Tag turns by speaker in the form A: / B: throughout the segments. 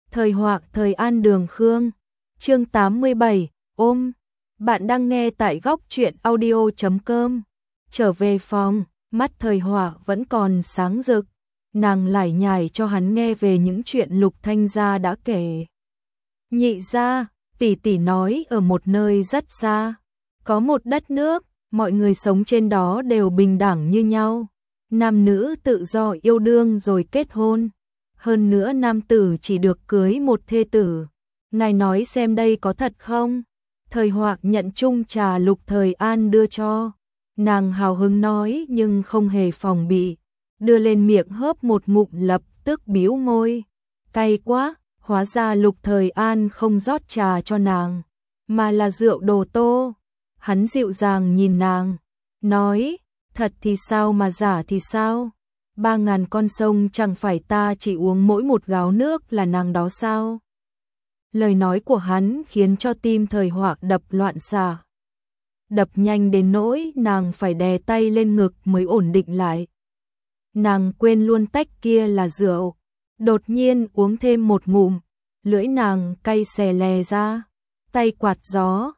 A: Thời Họa Thời An Đường Khương. Chương 87, ôm. Bạn đang nghe tại góc truyện audio.com. Trở về phòng, mắt Thời Họa vẫn còn sáng rực. Nàng lải nhải cho hắn nghe về những chuyện Lục Thanh gia đã kể. Nhị gia, tỷ tỷ nói ở một nơi rất xa, có một đất nước, mọi người sống trên đó đều bình đẳng như nhau. Nam nữ tự do yêu đương rồi kết hôn. Hơn nữa nam tử chỉ được cưới một thê tử. Ngài nói xem đây có thật không? Thời Họa nhận chung trà Lục Thời An đưa cho. Nàng hào hứng nói nhưng không hề phòng bị. Đưa lên miệng hớp một ngụm lập tức bĩu môi. Cay quá, hóa ra Lục Thời An không rót trà cho nàng, mà là rượu đồ tô. Hắn dịu dàng nhìn nàng, nói, thật thì sao mà giả thì sao? 3.000 con sông chẳng phải ta chỉ uống mỗi một gáo nước là nàng đó sao? Lời nói của hắn khiến cho tim Thời Họa đập loạn xạ. Đập nhanh đến nỗi nàng phải đè tay lên ngực mới ổn định lại. Nàng quên luôn tách kia là rượu, đột nhiên uống thêm một ngụm, lưỡi nàng cay xè lè ra, tay quạt gió,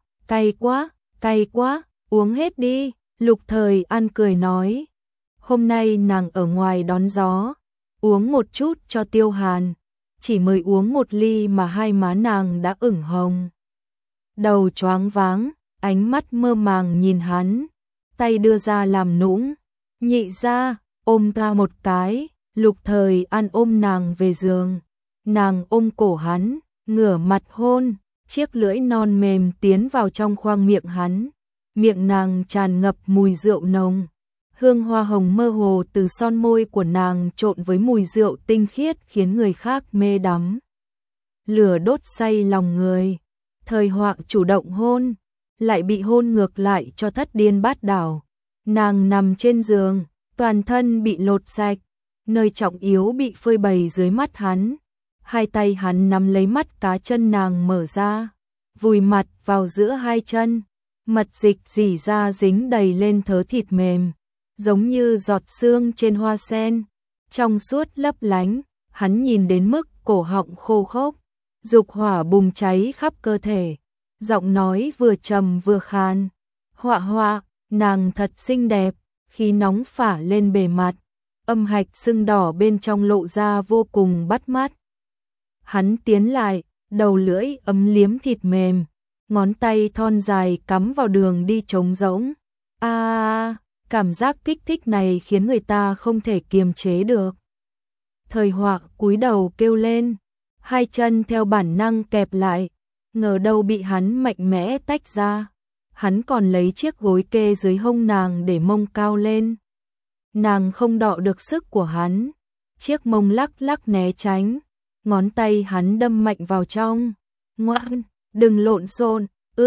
A: cay quá, uống hết đi. Lục Thời An cười nói, hôm nay nàng ở ngoài đón gió, uống một chút cho tiêu hàn, chỉ mới uống một ly mà hai má nàng đã ửng hồng. Đầu choáng váng, ánh mắt mơ màng nhìn hắn, tay đưa ra làm nũng, nhị gia, ôm ta một cái. Lục Thời An ôm nàng về giường, nàng ôm cổ hắn, ngửa mặt hôn, chiếc lưỡi non mềm tiến vào trong khoang miệng hắn. Miệng nàng tràn ngập mùi rượu nồng, hương hoa hồng mơ hồ từ son môi của nàng trộn với mùi rượu tinh khiết khiến người khác mê đắm. Lửa đốt say lòng người, Thời Họa chủ động hôn, lại bị hôn ngược lại cho thất điên bát đảo. Nàng nằm trên giường, toàn thân bị lột sạch, nơi trọng yếu bị phơi bày dưới mắt hắn. Hai tay hắn nắm lấy mắt cá chân nàng mở ra, vùi mặt vào giữa hai chân. Mật dịch rỉ ra dính đầy lên thớ thịt mềm, giống như giọt sương trên hoa sen, trong suốt lấp lánh. Hắn nhìn đến mức cổ họng khô khốc, dục hỏa bùng cháy khắp cơ thể, giọng nói vừa trầm vừa khan. Họa Họa, nàng thật xinh đẹp, khí nóng phả lên bề mặt, âm hạch sưng đỏ bên trong lộ ra vô cùng bắt mắt. Hắn tiến lại, đầu lưỡi ấm liếm thịt mềm, ngón tay thon dài cắm vào đường đi trống rỗng. Cảm giác kích thích này khiến người ta không thể kiềm chế được. Thời Họa cúi đầu kêu lên, hai chân theo bản năng kẹp lại, ngờ đâu bị hắn mạnh mẽ tách ra. Hắn còn lấy chiếc gối kê dưới hông nàng để mông cao lên. Nàng không đọ được sức của hắn, chiếc mông lắc lắc né tránh, ngón tay hắn đâm mạnh vào trong. Ngoan, đừng lộn xộn,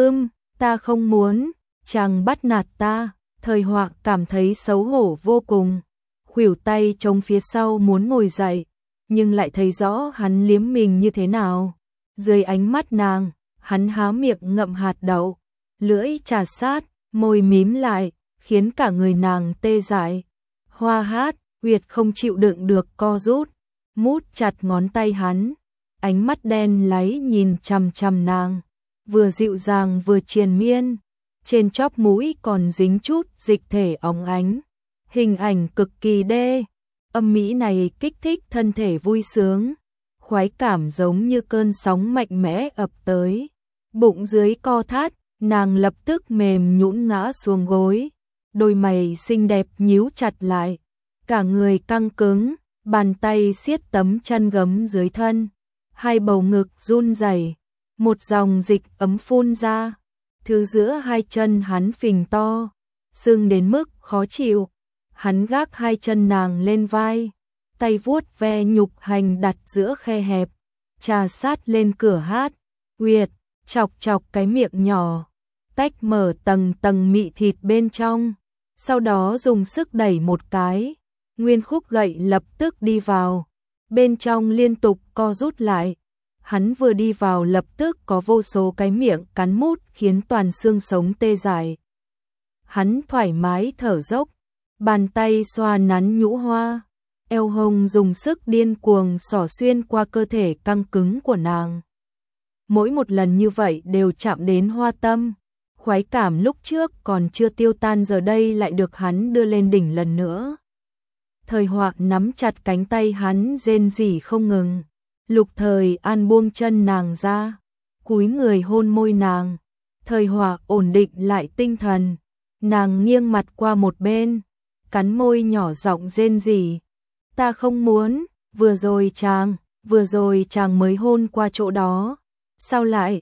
A: ta không muốn, chàng bắt nạt ta. Thời Họa cảm thấy xấu hổ vô cùng, khuỷu tay chống phía sau muốn ngồi dậy, nhưng lại thấy rõ hắn liếm mình như thế nào. Dưới ánh mắt nàng, hắn há miệng ngậm hạt đậu, lưỡi chà sát, môi mím lại, khiến cả người nàng tê dại. Hoa hát, huyệt không chịu đựng được co rút, mút chặt ngón tay hắn. Ánh mắt đen láy nhìn chằm chằm nàng, vừa dịu dàng vừa triền miên, trên chóp mũi còn dính chút dịch thể óng ánh. Hình ảnh cực kỳ đê, âm mỹ này kích thích thân thể vui sướng, khoái cảm giống như cơn sóng mạnh mẽ ập tới. Bụng dưới co thắt, nàng lập tức mềm nhũn ngã xuống gối, đôi mày xinh đẹp nhíu chặt lại, cả người căng cứng, bàn tay siết tấm chăn gấm dưới thân. Hai bầu ngực run rẩy, một dòng dịch ấm phun ra, thứ giữa hai chân hắn phình to, sưng đến mức khó chịu. Hắn gác hai chân nàng lên vai, tay vuốt ve nhục hành đặt giữa khe hẹp, trà sát lên cửa hát, huyệt, chọc chọc cái miệng nhỏ, tách mở tầng tầng mị thịt bên trong, sau đó dùng sức đẩy một cái, nguyên khúc gậy lập tức đi vào. Bên trong liên tục co rút lại, hắn vừa đi vào lập tức có vô số cái miệng cắn mút khiến toàn xương sống tê dại. Hắn thoải mái thở dốc, bàn tay xoa nắn nhũ hoa, eo hông dùng sức điên cuồng xỏ xuyên qua cơ thể căng cứng của nàng. Mỗi một lần như vậy đều chạm đến hoa tâm, khoái cảm lúc trước còn chưa tiêu tan giờ đây lại được hắn đưa lên đỉnh lần nữa. Thời Họa nắm chặt cánh tay hắn rên rỉ không ngừng. Lục Thời An buông chân nàng ra, cúi người hôn môi nàng. Thời Họa ổn định lại tinh thần, nàng nghiêng mặt qua một bên, cắn môi nhỏ giọng rên rỉ. Ta không muốn, vừa rồi chàng mới hôn qua chỗ đó. Sao lại,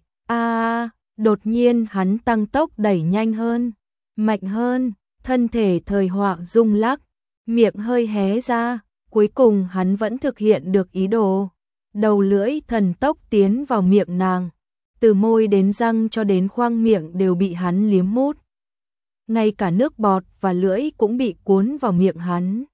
A: đột nhiên hắn tăng tốc đẩy nhanh hơn, mạnh hơn, thân thể Thời Họa rung lắc, miệng hơi hé ra, cuối cùng hắn vẫn thực hiện được ý đồ. Đầu lưỡi thần tốc tiến vào miệng nàng, từ môi đến răng cho đến khoang miệng đều bị hắn liếm mút. Ngay cả nước bọt và lưỡi cũng bị cuốn vào miệng hắn.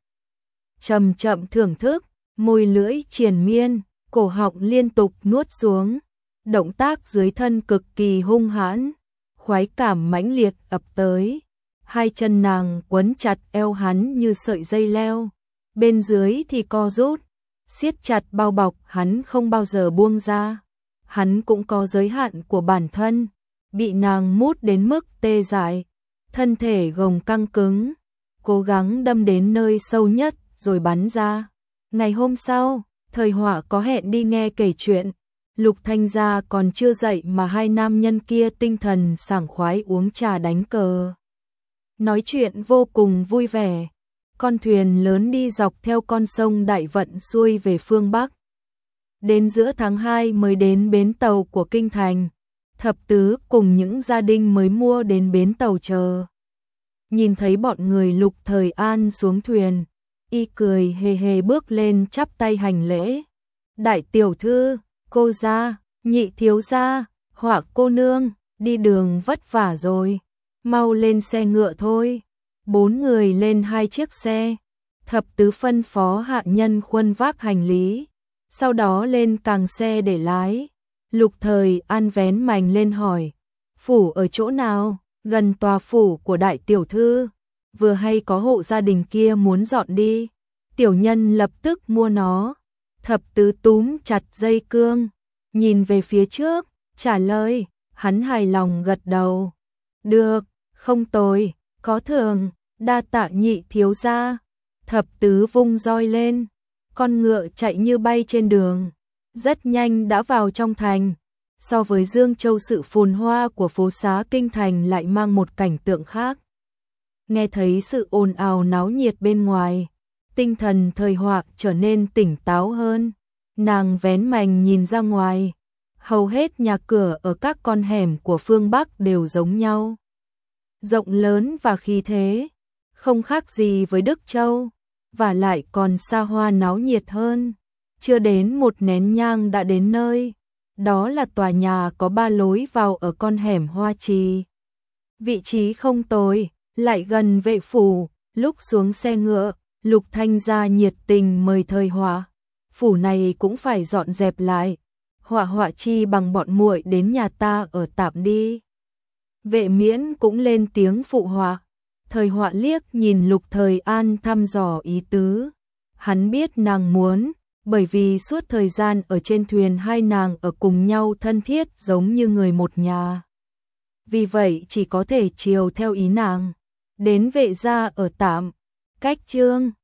A: Chậm chậm thưởng thức, môi lưỡi triền miên, cổ họng liên tục nuốt xuống. Động tác dưới thân cực kỳ hung hãn, khoái cảm mãnh liệt ập tới. Hai chân nàng quấn chặt eo hắn như sợi dây leo, bên dưới thì co rút, siết chặt bao bọc hắn không bao giờ buông ra. Hắn cũng có giới hạn của bản thân, bị nàng mút đến mức tê dại, thân thể gồng căng cứng, cố gắng đâm đến nơi sâu nhất rồi bắn ra. Ngày hôm sau, Thời Họa có hẹn đi nghe kể chuyện. Lục Thanh Gia còn chưa dậy mà hai nam nhân kia tinh thần sảng khoái uống trà đánh cờ. Nói chuyện vô cùng vui vẻ. Con thuyền lớn đi dọc theo con sông Đại Vận xuôi về phương Bắc. Đến giữa tháng 2 mới đến bến tàu của Kinh Thành. Thập tứ cùng những gia đình mới mua đến bến tàu chờ. Nhìn thấy bọn người Lục Thời An xuống thuyền, y cười hề hề bước lên chắp tay hành lễ. Đại tiểu thư, cô gia, nhị thiếu gia, Họa cô nương, đi đường vất vả rồi, mau lên xe ngựa thôi. 4 người lên 2 chiếc xe, thập tứ phân phó hạ nhân khuân vác hành lý, sau đó lên càng xe để lái. Lục Thời An vén mành lên hỏi, phủ ở chỗ nào? Gần tòa phủ của đại tiểu thư, vừa hay có hộ gia đình kia muốn dọn đi, tiểu nhân lập tức mua nó. Thập tứ túm chặt dây cương, nhìn về phía trước, trả lời, hắn hài lòng gật đầu. Được, không tồi, có thưởng, đa tạ nhị thiếu gia. Thập tứ vung roi lên, con ngựa chạy như bay trên đường, rất nhanh đã vào trong thành. So với Dương Châu sự phồn hoa của phố xá Kinh Thành lại mang một cảnh tượng khác. Nghe thấy sự ồn ào náo nhiệt bên ngoài, tinh thần Thời Họa trở nên tỉnh táo hơn. Nàng vén mành nhìn ra ngoài, hầu hết nhà cửa ở các con hẻm của phương Bắc đều giống nhau. Rộng lớn và khí thế, không khác gì với Đức Châu, và lại còn xa hoa náo nhiệt hơn. Chưa đến một nén nhang đã đến nơi. Đó là tòa nhà có 3 lối vào ở con hẻm Hoa Trì. Vị trí không tồi, lại gần vệ phủ. Lúc xuống xe ngựa, Lục Thanh Gia nhiệt tình mời Thời Họa. Phủ này cũng phải dọn dẹp lại. Họa chi bằng bọn muội đến nhà ta ở tạm đi. Vệ Miễn cũng lên tiếng phụ họa. Thời Họa liếc nhìn Lục Thời An thăm dò ý tứ. Hắn biết nàng muốn, bởi vì suốt thời gian ở trên thuyền hai nàng ở cùng nhau thân thiết giống như người một nhà. Vì vậy chỉ có thể chiều theo ý nàng. Đến vệ gia ở tạm, cách Chương